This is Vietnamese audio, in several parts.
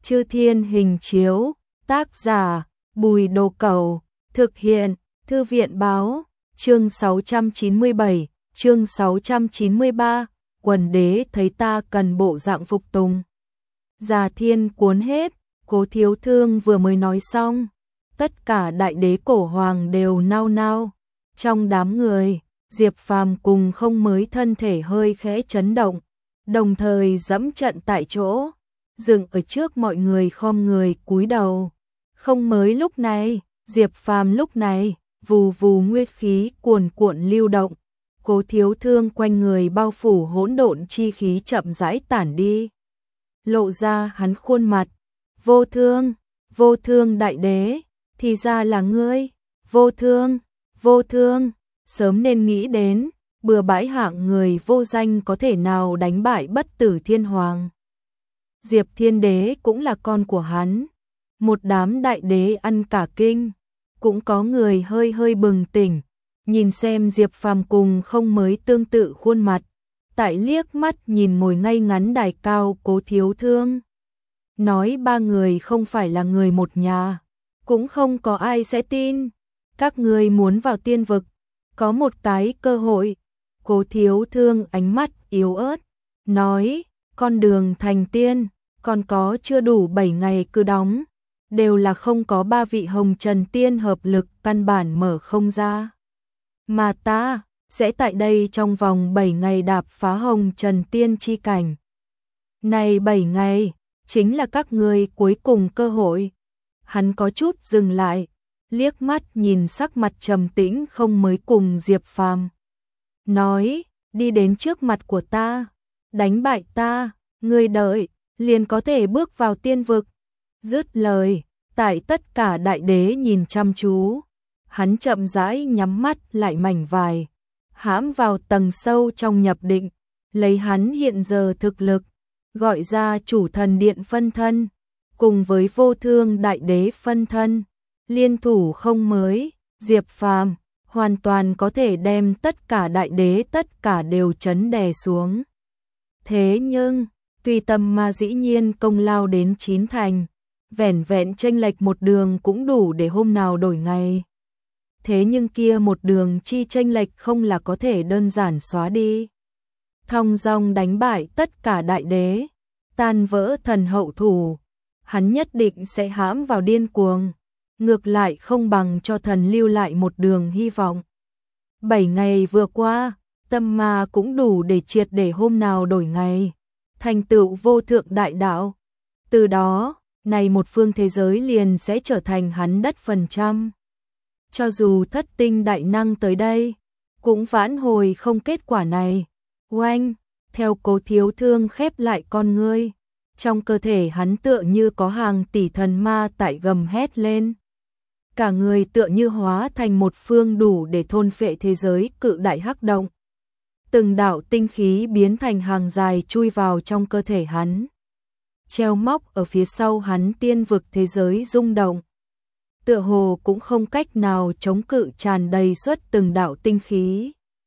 Chư Thiên Hình Chiếu, tác giả Bùi Đồ Cẩu, thực hiện Thư viện Báo, chương 697, chương 693, quần đế thấy ta cần bộ dạng phục tùng. Già thiên cuốn hết, Cố Thiếu Thương vừa mới nói xong, tất cả đại đế cổ hoàng đều nao nao. Trong đám người, Diệp Phàm cùng Không Mới thân thể hơi khẽ chấn động, đồng thời dẫm trận tại chỗ, dừng ở trước mọi người khom người cúi đầu. Không Mới lúc này, Diệp Phàm lúc này, vù vù nguyên khí cuồn cuộn lưu động, Cố Thiếu Thương quanh người bao phủ hỗn độn chi khí chậm rãi tản đi, lộ ra hắn khuôn mặt. Vô Thương đại đế, thì ra là ngươi. Vô Thương, sớm nên nghĩ đến, bừa bãi hạng người vô danh có thể nào đánh bại Bất Tử Thiên Hoàng. Diệp Thiên Đế cũng là con của hắn. Một đám đại đế ăn cả kinh, cũng có người hơi bừng tỉnh, nhìn xem Diệp Phàm cùng Không Mới tương tự khuôn mặt, tại liếc mắt nhìn ngồi ngay ngắn đài cao Cố Thiếu Thương. Nói ba người không phải là người một nhà, cũng không có ai sẽ tin. Các ngươi muốn vào tiên vực, có một cái cơ hội. Cố Thiếu Thương ánh mắt yếu ớt, nói, con đường thành tiên, còn có chưa đủ 7 ngày cứ đóng, đều là không có 3 vị hồng trần tiên hợp lực căn bản mở không ra. Mà ta, sẽ tại đây trong vòng 7 ngày đạp phá hồng trần tiên chi cảnh. Này 7 ngày, chính là các ngươi cuối cùng cơ hội. Hắn có chút dừng lại, liếc mắt nhìn sắc mặt trầm tĩnh Không Mới cùng Diệp Phàm, nói, đi đến trước mặt của ta, đánh bại ta, ngươi đợi, liền có thể bước vào tiên vực. Dứt lời, tại tất cả đại đế nhìn chăm chú, hắn chậm rãi nhắm mắt lại mảnh vài, hãm vào tầng sâu trong nhập định, lấy hắn hiện giờ thực lực, gọi ra chủ thần điện phân thân, cùng với Vô Thương đại đế phân thân, liên thủ Không Mới, Diệp Phàm, hoàn toàn có thể đem tất cả đại đế tất cả đều chấn đè xuống. Thế nhưng, tùy tâm mà dĩ nhiên công lao đến 9 thành, vẻn vẹn chênh lệch một đường cũng đủ để hôm nào đổi ngày. Thế nhưng kia một đường chi chênh lệch không là có thể đơn giản xóa đi. Thong dong đánh bại tất cả đại đế, tan vỡ thần hậu thủ, hắn nhất định sẽ hãm vào điên cuồng, ngược lại không bằng cho thần lưu lại một đường hy vọng. 7 ngày vừa qua, tâm ma cũng đủ để triệt để hôm nào đổi ngày, thành tựu vô thượng đại đạo. Từ đó, này một phương thế giới liền sẽ trở thành hắn đất phần trăm. Cho dù thất tinh đại năng tới đây, cũng vãn hồi không kết quả này. Oanh, theo Cố Thiếu Thương khép lại con ngươi, trong cơ thể hắn tựa như có hàng tỷ thần ma tại gầm hét lên. Cả người tựa như hóa thành một phương đủ để thôn phệ thế giới cự đại hắc động. Từng đạo tinh khí biến thành hàng dài chui vào trong cơ thể hắn, treo móc ở phía sau hắn tiên vực thế giới rung động. Tựa hồ cũng không cách nào chống cự tràn đầy suốt từng đạo tinh khí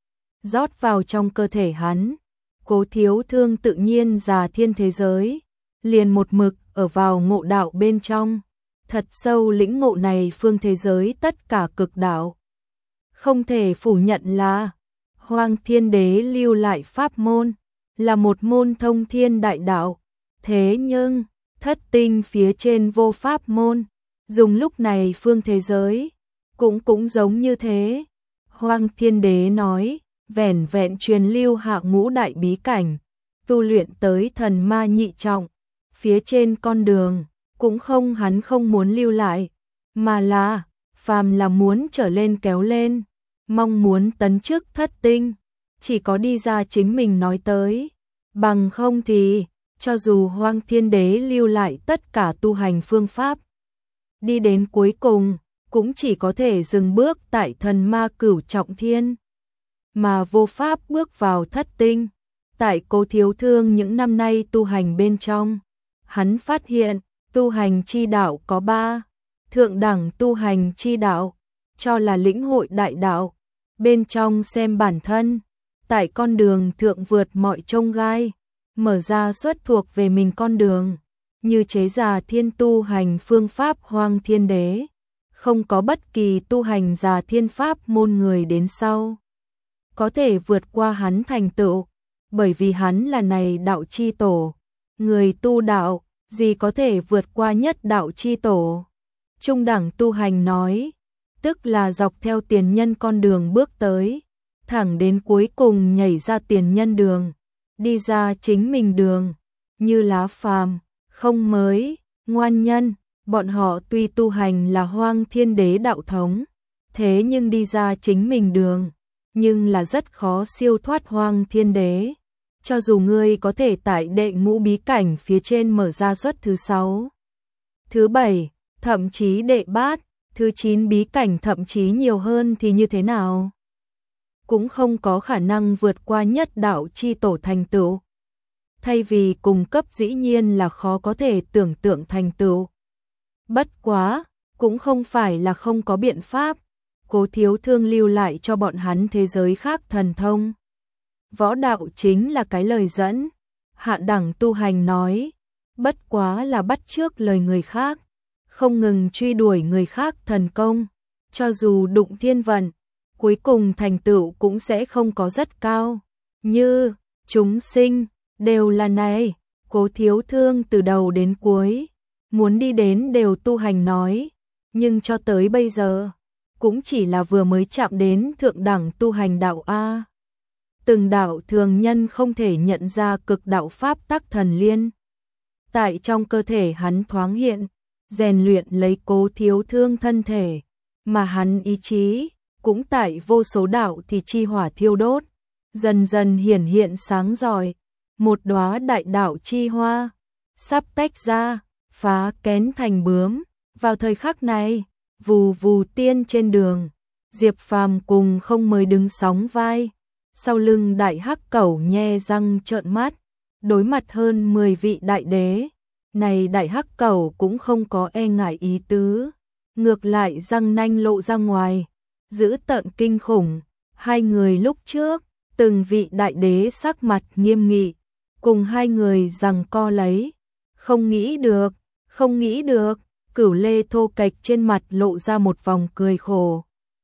rót vào trong cơ thể hắn. Cố Thiếu Thương tự nhiên già thiên thế giới, liền một mực ở vào ngộ đạo bên trong, thật sâu lĩnh ngộ này phương thế giới tất cả cực đạo. Không thể phủ nhận là Hoang Thiên Đế lưu lại pháp môn, là một môn thông thiên đại đạo. Thế nhưng, thất tinh phía trên vô pháp môn, dùng lúc này phương thế giới, cũng giống như thế. Hoang Thiên Đế nói, vẻn vẹn truyền lưu hạ ngũ đại bí cảnh, tu luyện tới thần ma nhị trọng, phía trên con đường, cũng không hắn không muốn lưu lại, mà là, phàm là muốn trở lên kéo lên, mong muốn tấn chức thất tinh, chỉ có đi ra chính mình nói tới, bằng không thì, cho dù Hoang Thiên Đế lưu lại tất cả tu hành phương pháp, đi đến cuối cùng, cũng chỉ có thể dừng bước tại thần ma cửu trọng thiên, mà vô pháp bước vào thất tinh. Tại Cố Thiếu Thương những năm nay tu hành bên trong, hắn phát hiện, tu hành chi đạo có 3, thượng đẳng tu hành chi đạo, cho là lĩnh hội đại đạo, bên trong xem bản thân, tại con đường thượng vượt mọi chông gai, mở ra xuất thuộc về mình con đường, như chế già thiên tu hành phương pháp Hoang Thiên Đế, không có bất kỳ tu hành già thiên pháp môn người đến sau có thể vượt qua hắn thành tựu, bởi vì hắn là này đạo chi tổ, người tu đạo, gì có thể vượt qua nhất đạo chi tổ. Trung đẳng tu hành nói, tức là dọc theo tiền nhân con đường bước tới, thẳng đến cuối cùng nhảy ra tiền nhân đường, đi ra chính mình đường, như lá phàm, không mới, ngoan nhân, bọn họ tuy tu hành là Hoang Thiên Đế đạo thống, thế nhưng đi ra chính mình đường, nhưng là rất khó siêu thoát Hoang Thiên Đế. Cho dù ngươi có thể tại đệ ngũ bí cảnh phía trên mở ra suất thứ 6, thứ 7, thậm chí đệ bát, thứ 9 bí cảnh thậm chí nhiều hơn thì như thế nào? Cũng không có khả năng vượt qua nhất đạo chi tổ thành tựu. Thay vì cùng cấp dĩ nhiên là khó có thể tưởng tượng thành tựu. Bất quá, cũng không phải là không có biện pháp, Cố Thiếu Thương lưu lại cho bọn hắn thế giới khác thần thông. Võ đạo chính là cái lời dẫn, hạ đẳng tu hành nói, bất quá là bắt chước lời người khác, không ngừng truy đuổi người khác thần công, cho dù đụng thiên vận, cuối cùng thành tựu cũng sẽ không có rất cao, như chúng sinh đều là này. Cố Thiếu Thương từ đầu đến cuối muốn đi đến đều tu hành nói, nhưng cho tới bây giờ cũng chỉ là vừa mới chạm đến thượng đẳng tu hành đạo a. Từng đạo thường nhân không thể nhận ra cực đạo pháp tắc thần liên. Tại trong cơ thể hắn thoáng hiện, rèn luyện lấy Cố Thiếu Thương thân thể, mà hắn ý chí cũng tại vô số đạo thì chi hỏa thiêu đốt, dần dần hiển hiện sáng rọi, một đóa đại đạo chi hoa sắp tách ra, phá kén thành bướm. Vào thời khắc này, vù vù tiên trên đường, Diệp Phàm cùng không mới đứng sóng vai, sau lưng đại hắc cẩu nhe răng trợn mắt, đối mặt hơn 10 vị đại đế. Này đại hắc cẩu cũng không có e ngại ý tứ, ngược lại răng nanh lộ ra ngoài, dữ tợn kinh khủng. Hai người lúc trước, từng vị đại đế sắc mặt nghiêm nghị, cùng hai người giằng co lấy, không nghĩ được, Cửu Lê thô kệch trên mặt lộ ra một vòng cười khổ.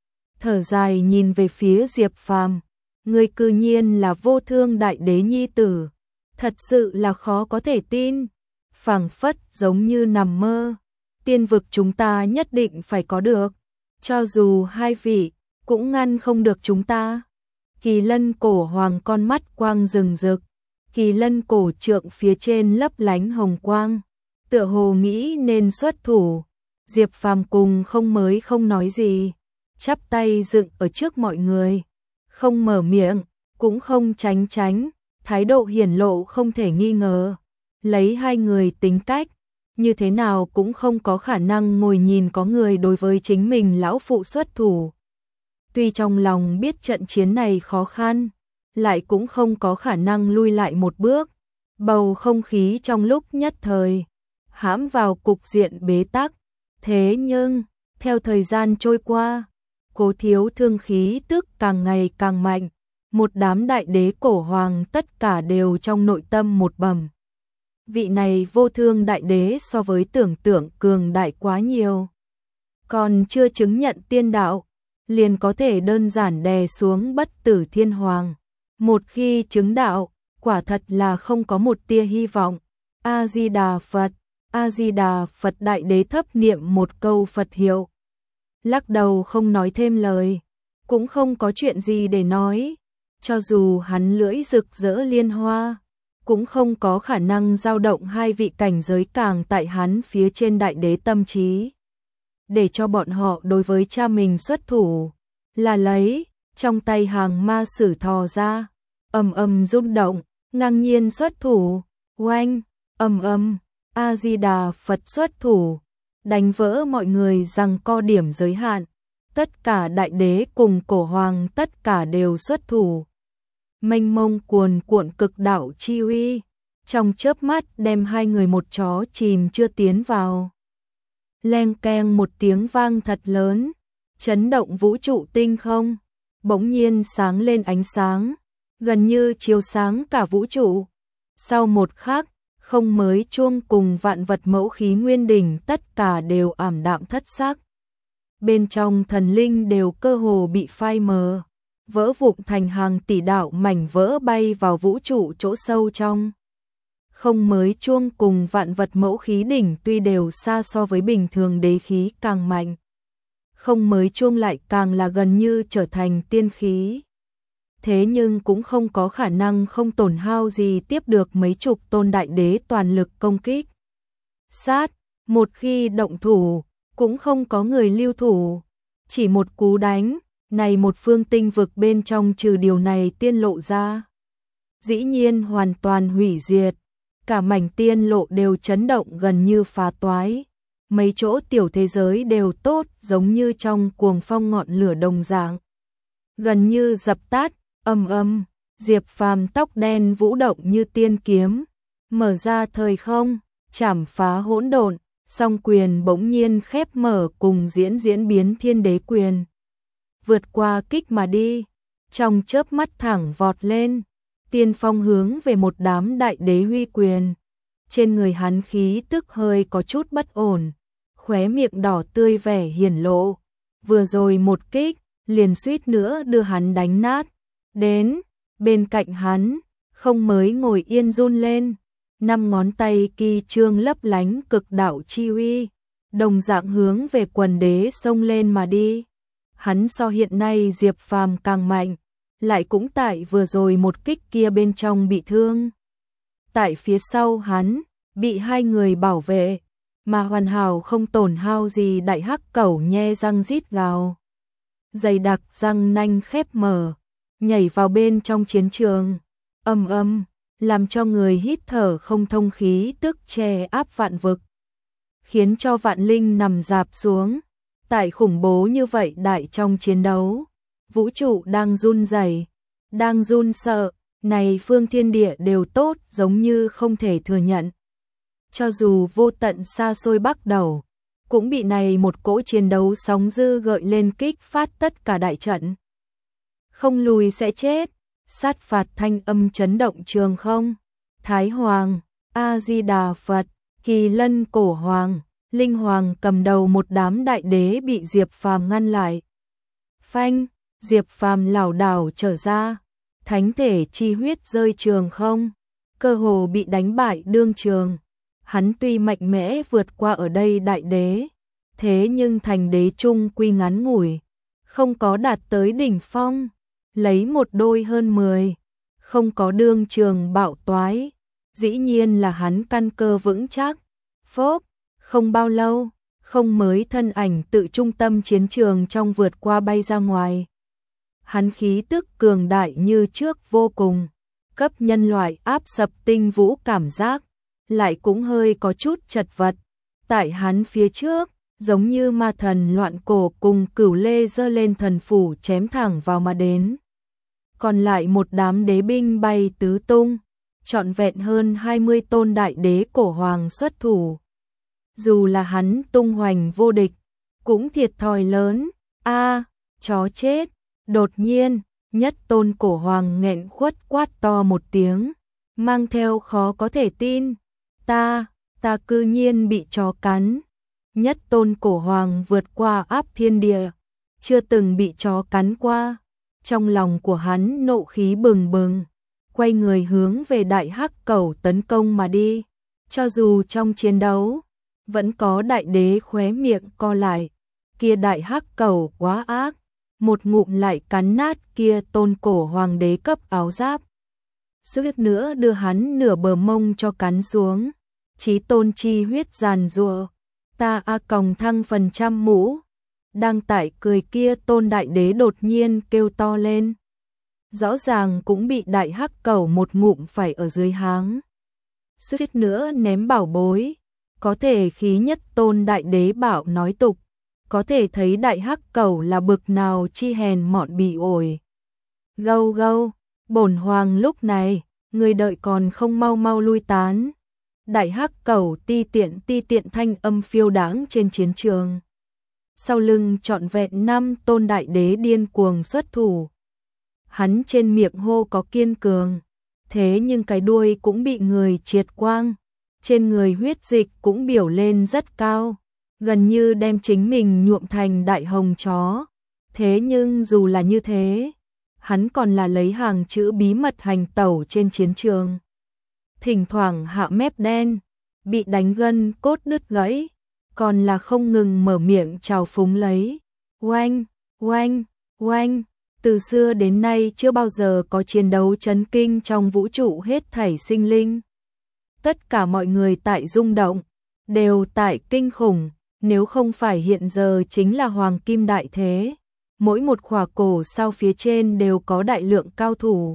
Thở dài nhìn về phía Diệp Phàm, người cư nhiên là Vô Thương đại đế nhi tử, thật sự là khó có thể tin, phảng phất giống như nằm mơ, tiên vực chúng ta nhất định phải có được, cho dù hai vị cũng ngăn không được chúng ta. Kỳ Lân cổ hoàng con mắt quang rừng rực, Kỳ Lân cổ trượng phía trên lấp lánh hồng quang, tựa hồ nghĩ nên xuất thủ. Diệp Phàm cùng không mới không nói gì, chắp tay dựng ở trước mọi người, không mở miệng, cũng không tránh, thái độ hiển lộ không thể nghi ngờ. Lấy hai người tính cách, như thế nào cũng không có khả năng ngồi nhìn có người đối với chính mình lão phụ xuất thủ. Tuy trong lòng biết trận chiến này khó khăn, lại cũng không có khả năng lui lại một bước. Bầu không khí trong lúc nhất thời hãm vào cục diện bế tắc. Thế nhưng, theo thời gian trôi qua, Cố Thiếu Thương khí tức càng ngày càng mạnh, một đám đại đế cổ hoàng tất cả đều trong nội tâm một bầm. Vị này Vô Thương đại đế so với tưởng tượng cường đại quá nhiều. Còn chưa chứng nhận tiên đạo, liền có thể đơn giản đè xuống Bất Tử Thiên Hoàng. Một khi chứng đạo, quả thật là không có một tia hy vọng. A-di-đà Phật, A-di-đà Phật. Đại đế thấp niệm một câu Phật hiệu, lắc đầu không nói thêm lời, cũng không có chuyện gì để nói. Cho dù hắn lưỡi rực rỡ liên hoa, cũng không có khả năng dao động hai vị cảnh giới càng tại hắn phía trên đại đế tâm trí. Để cho bọn họ đối với cha mình xuất thủ, là lấy trong tay hàng ma sử thò ra, ầm rung động, ngang nhiên xuất thủ, oanh, ầm, A-di-đà Phật xuất thủ, đánh vỡ mọi người giằng co điểm giới hạn. Tất cả đại đế cùng cổ hoàng tất cả đều xuất thủ. Mênh mông cuồn cuộn cực đạo chi uy, trong chớp mắt đem hai người một chó chìm chưa tiến vào. Leng keng một tiếng vang thật lớn, chấn động vũ trụ tinh không, bỗng nhiên sáng lên ánh sáng, gần như chiếu sáng cả vũ trụ. Sau một khắc, Không mới chuông cùng vạn vật mẫu khí nguyên đỉnh tất cả đều ảm đạm thất sắc. Bên trong thần linh đều cơ hồ bị phai mờ, vỡ vụn thành hàng tỷ đạo mảnh vỡ bay vào vũ trụ chỗ sâu trong. Không mới chuông cùng vạn vật mẫu khí đỉnh tuy đều xa so với bình thường đế khí càng mạnh. Không mới chuông lại càng là gần như trở thành tiên khí. Thế nhưng cũng không có khả năng không tổn hao gì tiếp được mấy chục tôn đại đế toàn lực công kích. Sát, một khi động thủ, cũng không có người lưu thủ. Chỉ một cú đánh, này một phương tinh vực bên trong trừ điều này tiên lộ ra. Dĩ nhiên hoàn toàn hủy diệt. Cả mảnh tiên lộ đều chấn động gần như phá toái. Mấy chỗ tiểu thế giới đều tốt giống như trong cuồng phong ngọn lửa đồng dạng. Gần như dập tắt, ầm ầm, Diệp Phàm tóc đen vũ động như tiên kiếm. Mở ra thời không, chảm phá hỗn độn, song quyền bỗng nhiên khép mở cùng diễn biến thiên đế quyền. Vượt qua kích mà đi, trong chớp mắt thẳng vọt lên. Tiên phong hướng về một đám đại đế huy quyền. Trên người hắn khí tức hơi có chút bất ổn, khóe miệng đỏ tươi vẻ hiển lộ. Vừa rồi một kích, liền suýt nữa đưa hắn đánh nát. Đến, bên cạnh hắn, không mới ngồi yên run lên. 5 ngón tay kỳ trương lấp lánh cực đạo chi uy, đồng dạng hướng về quần đế xông lên mà đi. Hắn so hiện nay Diệp Phàm càng mạnh, lại cũng tại vừa rồi một kích kia bên trong bị thương. Tại phía sau hắn, bị 2 người bảo vệ, mà hoàn hảo không tổn hao gì. Đại hắc cẩu nhe răng rít gào, dày đặc răng nanh khép mở, nhảy vào bên trong chiến trường. Ầm ầm, làm cho người hít thở không thông, khí tức che áp vạn vực, khiến cho vạn linh nằm rạp xuống. Tại khủng bố như vậy đại trong chiến đấu, vũ trụ đang run rẩy, đang run sợ, này phương thiên địa đều tốt giống như không thể thừa nhận. Cho dù vô tận xa xôi bắt đầu, cũng bị này một cỗ chiến đấu sóng dư gợi lên kích phát tất cả đại trận. Không lùi sẽ chết, sát phạt thanh âm chấn động trường không. Thái Hoàng, A-di-đà Phật, Kỳ Lân Cổ Hoàng, Linh Hoàng cầm đầu một đám đại đế bị Diệp Phàm ngăn lại. Phanh, Diệp Phàm lảo đảo trở ra, thánh thể chi huyết rơi trường không, cơ hồ bị đánh bại đương trường. Hắn tuy mạnh mẽ vượt qua ở đây đại đế, thế nhưng thành đế trung quy ngắn ngủi, không có đạt tới đỉnh phong, lấy một đôi hơn 10, không có đương trường bạo toái, dĩ nhiên là hắn căn cơ vững chắc. Phốp, không bao lâu, không mới thân ảnh tự trung tâm chiến trường trong vượt qua bay ra ngoài. Hắn khí tức cường đại như trước vô cùng, cấp nhân loại áp sập tinh vũ cảm giác, lại cũng hơi có chút chật vật. Tại hắn phía trước, giống như ma thần loạn cổ cùng Cửu Lê giơ lên thần phủ chém thẳng vào mà đến. Còn lại một đám đế binh bay tứ tung, trọn vẹn hơn 20 tôn đại đế cổ hoàng xuất thủ. Dù là hắn tung hoành vô địch, cũng thiệt thòi lớn. A, chó chết. Đột nhiên, nhất tôn cổ hoàng nghẹn khuất quát to một tiếng, mang theo khó có thể tin. Ta cư nhiên bị chó cắn. Nhất tôn cổ hoàng vượt qua áp thiên địa, chưa từng bị chó cắn qua. Trong lòng của hắn nộ khí bừng bừng, quay người hướng về đại hắc cẩu tấn công mà đi. Cho dù trong chiến đấu, vẫn có đại đế khóe miệng co lại. Kia đại hắc cẩu quá ác, một ngụm lại cắn nát kia tôn cổ hoàng đế cấp áo giáp. Suýt nữa đưa hắn nửa bờ mông cho cắn xuống. Chí tôn chi huyết giàn giụa, ta a còng thăng phần trăm mũ. Đang tại cười kia tôn đại đế đột nhiên kêu to lên. Rõ ràng cũng bị đại hắc cẩu một ngụm phải ở dưới háng. Suýt nữa ném bảo bối. Có thể khí nhất tôn đại đế bảo nói tục, có thể thấy đại hắc cẩu là bực nào chi hèn mọn bị ổi. Gâu gâu, bổn hoàng lúc này, người đợi còn không mau mau lui tán. Đại hắc cẩu ti tiện thanh âm phiêu đáng trên chiến trường. Sau lưng trọn vẹn 5 tôn đại đế điên cuồng xuất thủ. Hắn trên miệng hô có kiên cường, thế nhưng cái đuôi cũng bị người triệt quang. trên người huyết dịch cũng biểu lên rất cao, gần như đem chính mình nhuộm thành đại hồng chó. Thế nhưng dù là như thế, hắn còn là lấy hàng chữ bí mật hành tẩu trên chiến trường. Thỉnh thoảng hạ mép đen, bị đánh gân cốt đứt gãy, còn là không ngừng mở miệng trào phúng lấy. Oanh, oanh, oanh, từ xưa đến nay chưa bao giờ có chiến đấu chấn kinh trong vũ trụ hết thảy sinh linh. Tất cả mọi người tại rung động, đều tại kinh khủng, nếu không phải hiện giờ chính là hoàng kim đại thế. Mỗi một khỏa cổ sao phía trên đều có đại lượng cao thủ.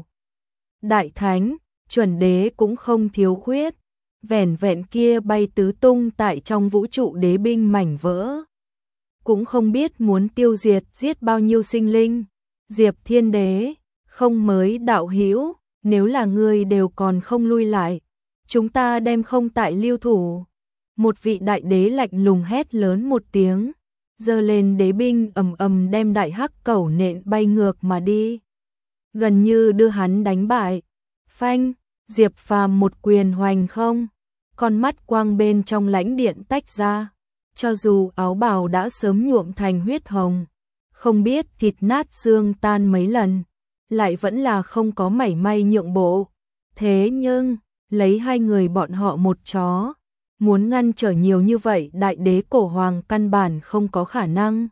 Đại thánh, chuẩn đế cũng không thiếu khuyết, vẻn vẹn kia bay tứ tung tại trong vũ trụ đế binh mảnh vỡ. Cũng không biết muốn tiêu diệt giết bao nhiêu sinh linh. Diệp Thiên Đế, không mới đạo hữu, nếu là người đều còn không lui lại, chúng ta đem không tại lưu thủ. Một vị đại đế lạnh lùng hét lớn một tiếng, giơ lên đế binh ầm ầm đem đại hắc cẩu nện bay ngược mà đi, gần như đưa hắn đánh bại. Phanh, Diệp Phàm một quyền hoành không, con mắt quang bên trong lãnh điện tách ra, cho dù áo bào đã sớm nhuộm thành huyết hồng, không biết thịt nát xương tan mấy lần, lại vẫn là không có mảy may nhượng bộ. Thế nhưng, lấy hai người bọn họ một chó, muốn ngăn trở nhiều như vậy đại đế cổ hoàng căn bản không có khả năng.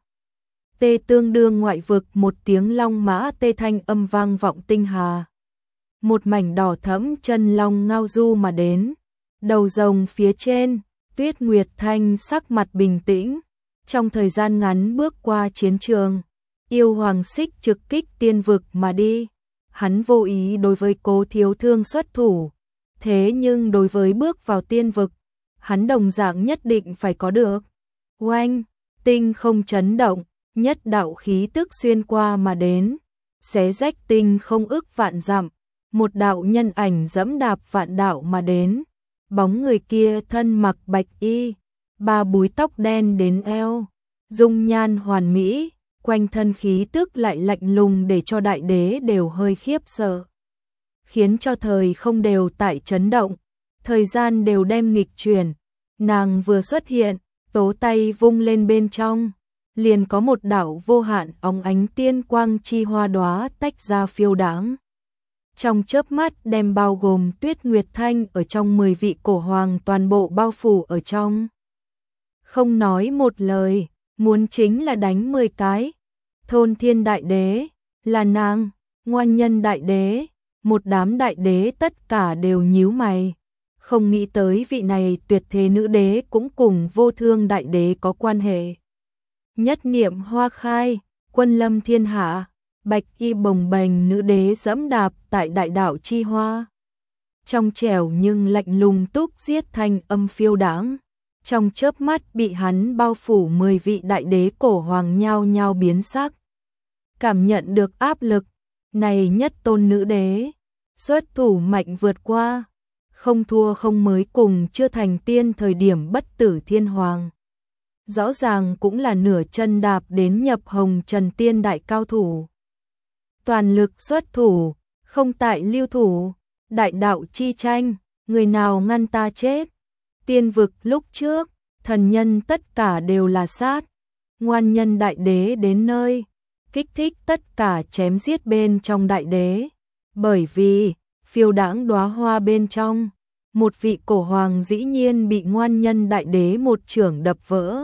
Tê tương đương ngoại vực một tiếng long mã tê thanh âm vang vọng tinh hà. Một mảnh đỏ thẫm chân long ngao du mà đến, đầu rồng phía trên, Tuyết Nguyệt Thanh sắc mặt bình tĩnh, trong thời gian ngắn bước qua chiến trường, yêu hoàng xích trực kích tiên vực mà đi. Hắn vô ý đối với Cố Thiếu Thương xuất thủ, thế nhưng đối với bước vào tiên vực, hắn đồng dạng nhất định phải có được. Oanh, tinh không chấn động, nhất đạo khí tức xuyên qua mà đến, xé rách tinh không ức vạn dặm, một đạo nhân ảnh dẫm đạp vạn đạo mà đến. Bóng người kia thân mặc bạch y, ba búi tóc đen đến eo, dung nhan hoàn mỹ, quanh thân khí tức lại lạnh lùng để cho đại đế đều hơi khiếp sợ, khiến cho thời không đều tại chấn động, thời gian đều đem nghịch chuyển. Nàng vừa xuất hiện, tố tay vung lên bên trong, liền có một đạo vô hạn óng ánh tiên quang chi hoa đóa tách ra phiêu đãng. Trong chớp mắt đem bao gồm Tuyết Nguyệt Thanh ở trong 10 vị cổ hoàng toàn bộ bao phủ ở trong. Không nói một lời, muốn chính là đánh 10 cái. Thôn Thiên Đại Đế, là nàng, Ngoan Nhân Đại Đế, một đám đại đế tất cả đều nhíu mày. Không nghĩ tới vị này tuyệt thế nữ đế cũng cùng Vô Thương Đại Đế có quan hệ. Nhất niệm hoa khai, quân lâm thiên hạ, bạch y bồng bềnh nữ đế dẫm đạp tại đại đạo chi hoa. Trong trẻo nhưng lạnh lùng túc giết thanh âm phiêu đãng, trong chớp mắt bị hắn bao phủ 10 vị đại đế cổ hoàng nhao nhao biến sắc. Cảm nhận được áp lực, này nhất tôn nữ đế, xuất thủ mạnh vượt qua, không thua không mới cùng chưa thành tiên thời điểm bất tử thiên hoàng. Rõ ràng cũng là nửa chân đạp đến nhập hồng trần tiên đại cao thủ. Toàn lực xuất thủ, không tại lưu thủ, đại đạo chi tranh, người nào ngăn ta chết. Tiên vực lúc trước, thần nhân tất cả đều là sát. Ngoan Nhân Đại Đế đến nơi, kích thích tất cả chém giết bên trong đại đế. Bởi vì, phiêu đãng đóa hoa bên trong, một vị cổ hoàng dĩ nhiên bị Ngoan Nhân Đại Đế một chưởng đập vỡ.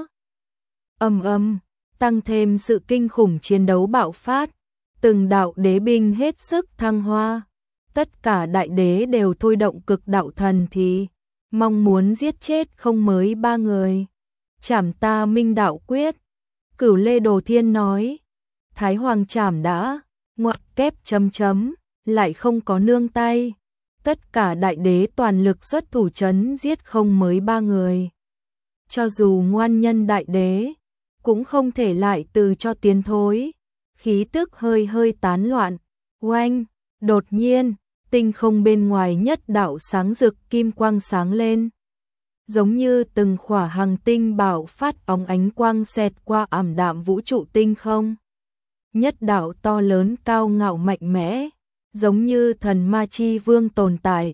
Tăng thêm sự kinh khủng chiến đấu bạo phát, từng đạo đế binh hết sức thăng hoa, tất cả đại đế đều thôi động cực đạo thần thì mong muốn giết chết không mới 3 người. Trảm ta minh đạo quyết, Cửu Lê Đồ Thiên nói, Thái Hoàng trảm đã, ngoặc kép chấm, lại không có nương tay. Tất cả đại đế toàn lực xuất thủ chấn giết không mới 3 người. Cho dù Ngoan Nhân Đại Đế, cũng không thể lại từ cho tiến thối. Khí tức hơi hơi tán loạn. Oanh, đột nhiên, tinh không bên ngoài nhất đạo sáng rực kim quang sáng lên. Giống như từng khỏa hành tinh bạo phát óng ánh quang xẹt qua ảm đạm vũ trụ tinh không. Nhất đạo to lớn cao ngạo mạnh mẽ, giống như thần ma chi vương tồn tại,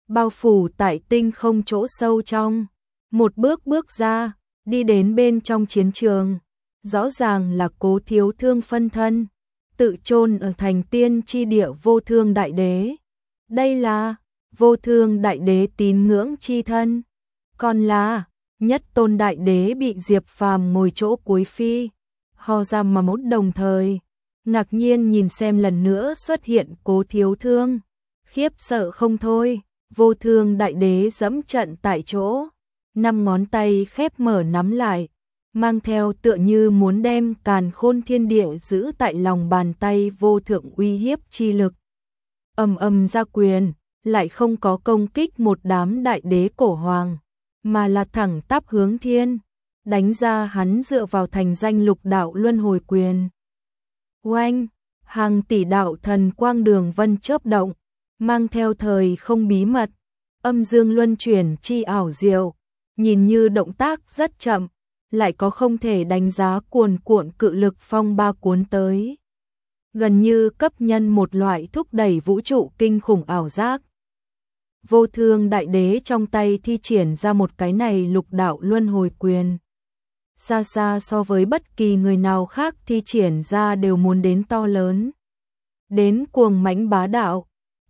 bao phủ tại tinh không chỗ sâu trong. Một bước bước ra, đi đến bên trong chiến trường. Rõ ràng là Cố Thiếu Thương phân thân, tự chôn ở thành tiên chi địa Vô Thương Đại Đế. Đây là Vô Thương Đại Đế tín ngưỡng chi thân. Còn là Nhất Tôn Đại Đế bị Diệp Phàm ngồi chỗ cuối phi, ho ra mà một đồng thời, ngạc nhiên nhìn xem lần nữa xuất hiện Cố Thiếu Thương, khiếp sợ không thôi. Vô Thương Đại Đế dẫm trận tại chỗ, 5 ngón tay khép mở nắm lại, mang theo tựa như muốn đem càn khôn thiên địa giữ tại lòng bàn tay vô thượng uy hiếp chi lực. Ầm ầm ra quyền, lại không có công kích một đám đại đế cổ hoàng, mà là thẳng tắp hướng thiên, đánh ra hắn dựa vào thành danh lục đạo luân hồi quyền. Oanh, hàng tỷ đạo thần quang đường vân chớp động, mang theo thời không bí mật, âm dương luân chuyển chi ảo diệu, nhìn như động tác rất chậm, lại có không thể đánh giá cuồn cuộn cự lực phong ba cuốn tới. Gần như cấp nhân một loại thúc đẩy vũ trụ kinh khủng ảo giác. Vô Thương Đại Đế trong tay thi triển ra một cái này lục đạo luân hồi quyền. Xa xa so với bất kỳ người nào khác thi triển ra đều muốn đến to lớn. Đến cuồng mãnh bá đạo,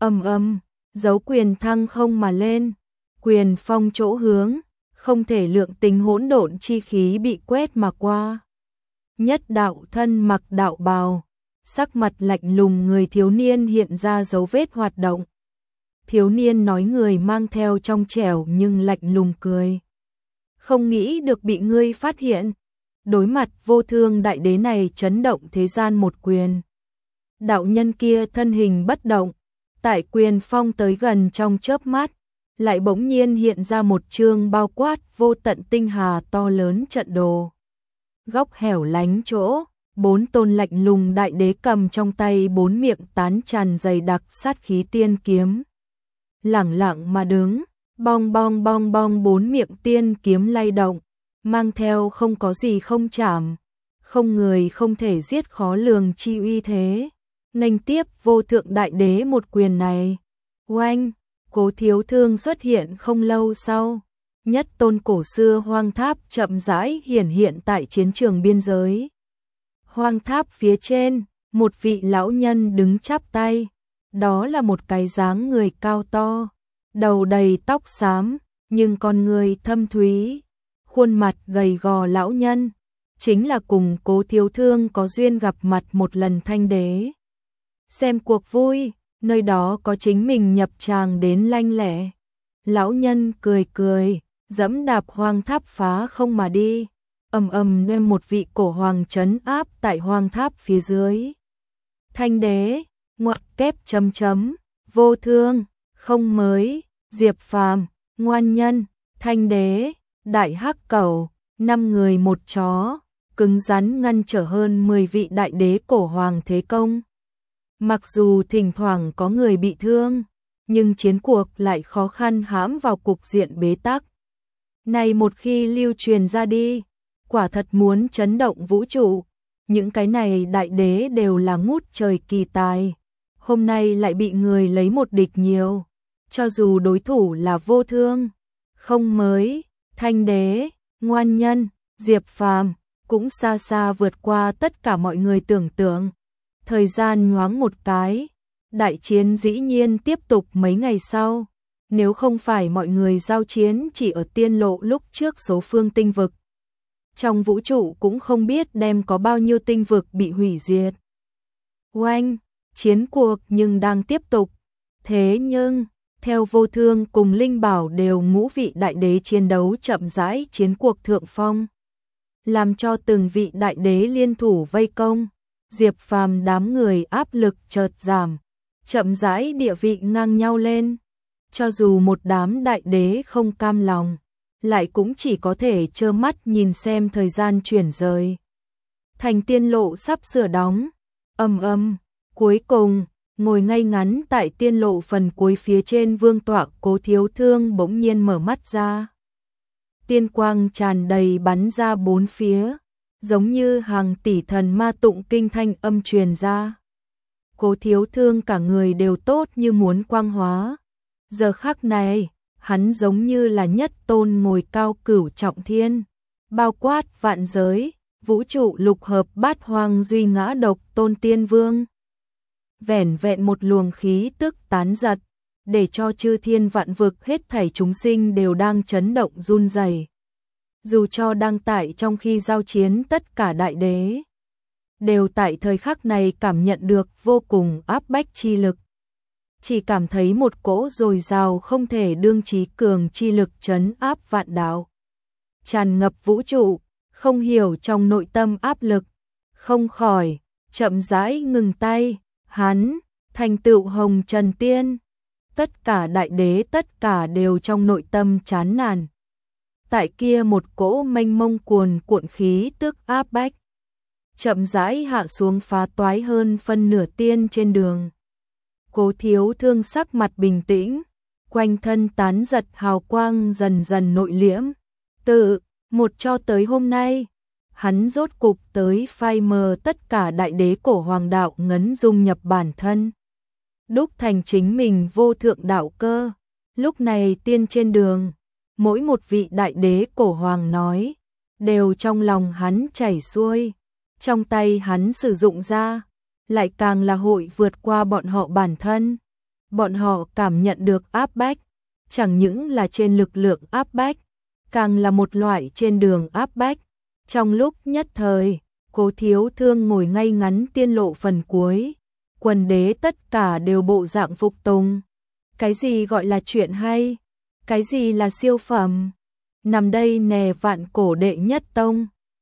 dấu quyền thăng không mà lên, quyền phong chỗ hướng, không thể lượng tính hỗn độn chi khí bị quét mà qua. Nhất đạo thân mặc đạo bào, sắc mặt lạnh lùng người thiếu niên hiện ra dấu vết hoạt động. Thiếu niên nói người mang theo trong trẻo nhưng lạnh lùng cười. Không nghĩ được bị ngươi phát hiện. Đối mặt Vô Thương Đại Đế này chấn động thế gian một quyền. Đạo nhân kia thân hình bất động, tại quyền phong tới gần trong chớp mắt, lại bỗng nhiên hiện ra một chương bao quát vô tận tinh hà to lớn trận đồ. Góc hẻo lánh chỗ, 4 tôn lạnh lùng đại đế cầm trong tay 4 miệng tán tràn dày đặc sát khí tiên kiếm. Lẳng lặng mà đứng, bong bong bong bong 4 miệng tiên kiếm lay động, mang theo không có gì không chạm, không người không thể giết khó lường chi uy thế. Nghênh tiếp Vô Thượng Đại Đế một quyền này. Oanh, Cố Thiếu Thương xuất hiện không lâu sau. Nhất tôn cổ xưa hoang tháp chậm rãi hiển hiện tại chiến trường biên giới. Hoang tháp phía trên, một vị lão nhân đứng chắp tay. Đó là một cái dáng người cao to, đầu đầy tóc xám, nhưng con người thâm thúy. Khuôn mặt gầy gò lão nhân, chính là cùng Cố Thiếu Thương có duyên gặp mặt một lần Thanh Đế. Xem cuộc vui, nơi đó có chính mình nhập tràng đến lanh lẹ. Lão nhân cười cười, dẫm đạp hoang tháp phá không mà đi, đem một vị cổ hoàng trấn áp tại hoang tháp phía dưới. Thanh Đế, ngoặc kép chấm chấm, Vô Thương, không mới, Diệp Phàm, ngoan nhân, Thanh Đế, Đại Hắc Cẩu, 5 người một chó, cứng rắn ngăn trở hơn 10 vị đại đế cổ hoàng thế công. Mặc dù thỉnh thoảng có người bị thương, nhưng chiến cuộc lại khó khăn hãm vào cục diện bế tắc. Này một khi lưu truyền ra đi, quả thật muốn chấn động vũ trụ, những cái này đại đế đều là ngút trời kỳ tài. Hôm nay lại bị người lấy một địch nhiều, cho dù đối thủ là Vô Thương, không mới, Thanh Đế, ngoan nhân, Diệp Phàm, cũng xa xa vượt qua tất cả mọi người tưởng tượng. Thời gian nhoáng một cái, đại chiến dĩ nhiên tiếp tục mấy ngày sau. Nếu không phải mọi người giao chiến chỉ ở tiên lộ lúc trước số phương tinh vực, trong vũ trụ cũng không biết đem có bao nhiêu tinh vực bị hủy diệt. Oanh, chiến cuộc nhưng đang tiếp tục. Thế nhưng, theo Vô Thương cùng Linh Bảo đều ngũ vị đại đế chiến đấu chậm rãi chiến cuộc thượng phong, làm cho từng vị đại đế liên thủ vây công. Diệp Phàm đám người áp lực chợt giảm, chậm rãi địa vị ngang nhau lên. Cho dù một đám đại đế không cam lòng, lại cũng chỉ có thể trơ mắt nhìn xem thời gian chuyển rời. Thành tiên lộ sắp sửa đóng, cuối cùng, ngồi ngay ngắn tại tiên lộ phần cuối phía trên vương tọa Cố Thiếu Thương bỗng nhiên mở mắt ra. Tiên quang tràn đầy bắn ra bốn phía, giống như hàng tỷ thần ma tụng kinh thanh âm truyền ra. Cố Thiếu Thương cả người đều tốt như muốn quang hóa, Giờ khắc này, hắn giống như là nhất tôn ngồi cao cửu trọng thiên, bao quát vạn giới, vũ trụ lục hợp bát hoang duy ngã độc tôn tiên vương. Vẻn vẹn một luồng khí tức tán giật, để cho chư thiên vạn vực hết thảy chúng sinh đều đang chấn động run rẩy. Dù cho đang tại trong khi giao chiến, tất cả đại đế đều tại thời khắc này cảm nhận được vô cùng áp bách chi lực. Chỉ cảm thấy một cỗ dồi dào không thể đương trí cường chi lực trấn áp vạn đạo, tràn ngập vũ trụ, không hiểu trong nội tâm áp lực, không khỏi chậm rãi ngừng tay. Hắn thành tựu hồng trần tiên. Tất cả đại đế tất cả đều trong nội tâm chán nản. Tại kia một cỗ mênh mông cuồn cuộn khí tức áp bách, chậm rãi hạ xuống phá toái hơn phân nửa tiên trên đường. Cố Thiếu Thương sắc mặt bình tĩnh, quanh thân tán giật hào quang dần dần nội liễm. Từ một cho tới hôm nay, hắn rốt cục tới phai mờ tất cả đại đế cổ hoàng đạo ngấn dung nhập bản thân, đúc thành chính mình vô thượng đạo cơ. Lúc này tiên trên đường, mỗi một vị đại đế cổ hoàng nói, đều trong lòng hắn chảy xuôi, trong tay hắn sử dụng ra, lại càng là hội vượt qua bọn họ bản thân. Bọn họ cảm nhận được áp bách, chẳng những là trên lực lượng áp bách, càng là một loại trên đường áp bách. Trong lúc nhất thời, Cố Thiếu Thương ngồi ngay ngắn tiên lộ phần cuối, quần đế tất cả đều bộ dạng phục tùng. Cái gì gọi là chuyện hay? Cái gì là siêu phẩm? Nằm đây nè vạn cổ đệ nhất tông.